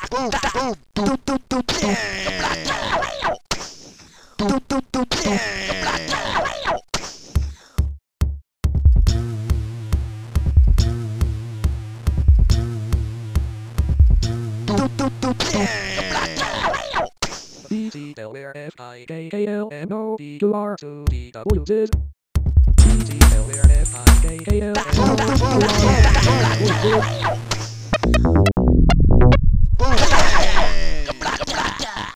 boom, boom, boom, boom, boom, boom. Boom, boom, boom, boom. Boom, boom, boom, boom. BCLRFIKALMODUR2DWZ. BCLRFIKALMODUR2DWZ.